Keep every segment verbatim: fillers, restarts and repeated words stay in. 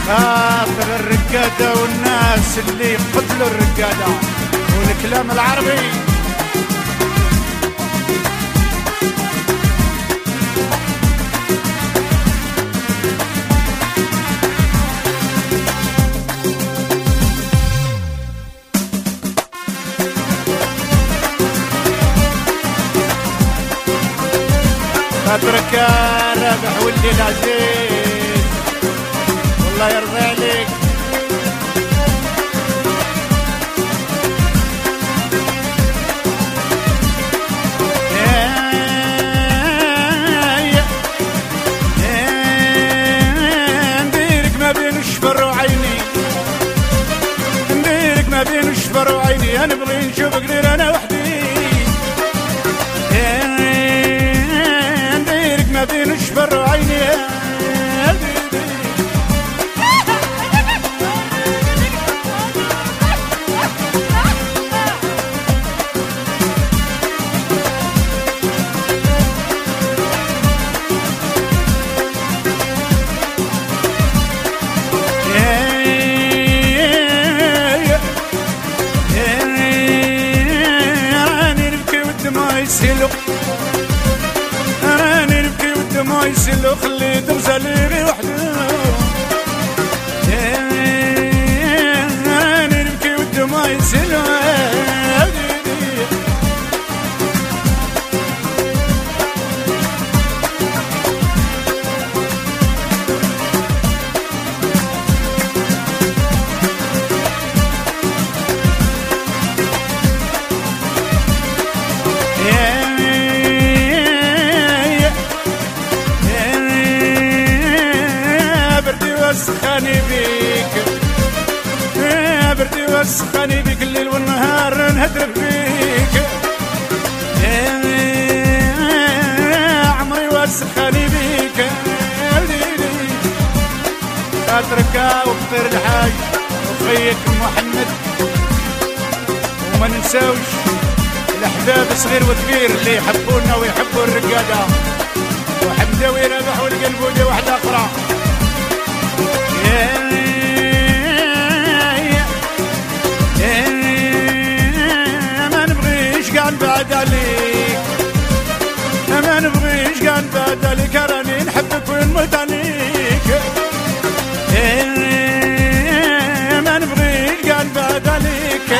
خاطر الرقادة والناس اللي يقتلوا الرقادة والكلام العربي. خاطرك يا رابح ولي العزيز والله يرضى عليك. نديرك ما بين الشفر وعيني، نديرك ما بين الشفر وعيني، انا نبغي نشوفك غير انا وحدي. ما بين الشفر وعيني يا بيبي. راني نبكي والدموع يسيلوا، ما يسلو خلي تمثالي غير وحده. راني نبكي والدموع يسلو وسخاني بيك، يا بردي وسخاني بيك الليل والنهار نهدر فيك. يا عمري وسخاني بيك خاطرك وخطر الحاج وخيك محمد. وما ننساوش الاحباب صغير وكبير اللي يحبونا ويحبوا الرقاده، وحمداوي رابح والقلبوده واحده اخرى. ما نبغيش قاع نبعد عليك، ما نبغيش قاع نبعد عليك، راني نحبك ونموت عليك. ما نبغيش قاع نبعد عليك.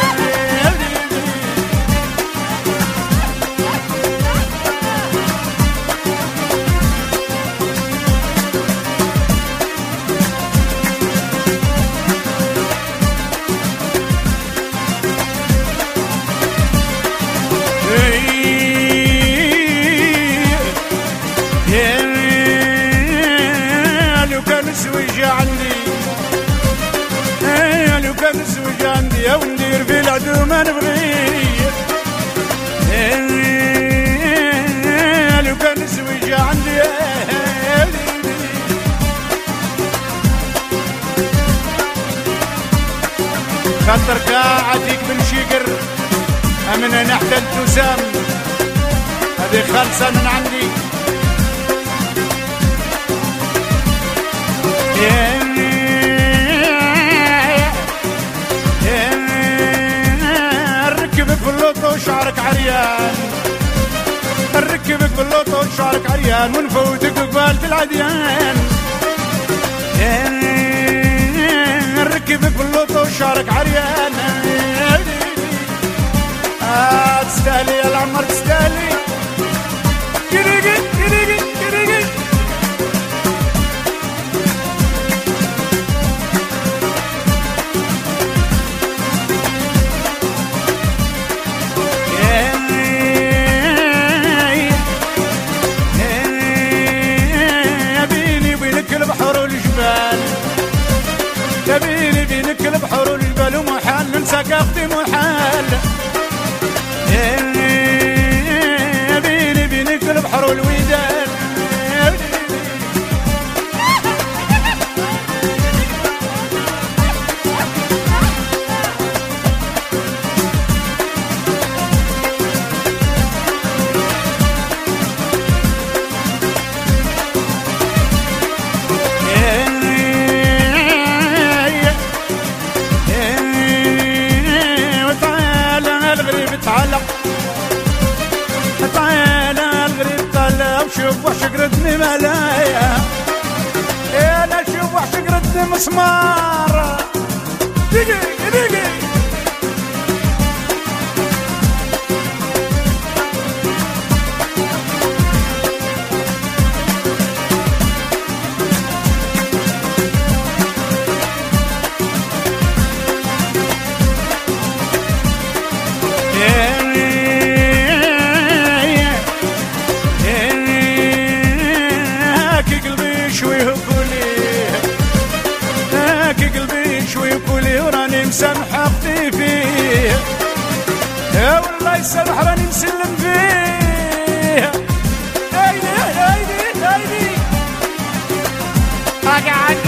لو كان الزويجة عندي، لو كان الزويجة عندي أو ندير في العدو ما نبغيه. لو كان الزويجة عندي خاطرك عاديك بن شيقر من نحت التسام، هذه خالصة من عندي. نركبك باللوطو شعرك عريان، نركبك باللوطو شعرك عريان ونفوتك قبال في العديان. نركبك باللوطو شعرك عريان. آه تستاهلي يا العمر تستاهلي. كريقي كريقي كريقي بيني وبينك البحر والجبال، بيني بينك البحر والجبال ومحال ننسى قافتي محال. بيني بينك البحر والودان. شوف وحش قردني ملايا، انا شوف وحش قردني مسمار. دقي دقي مسامحة فيه يا والله يسامح راني مسلم فيه. هايدي هايدي هايدي اقعد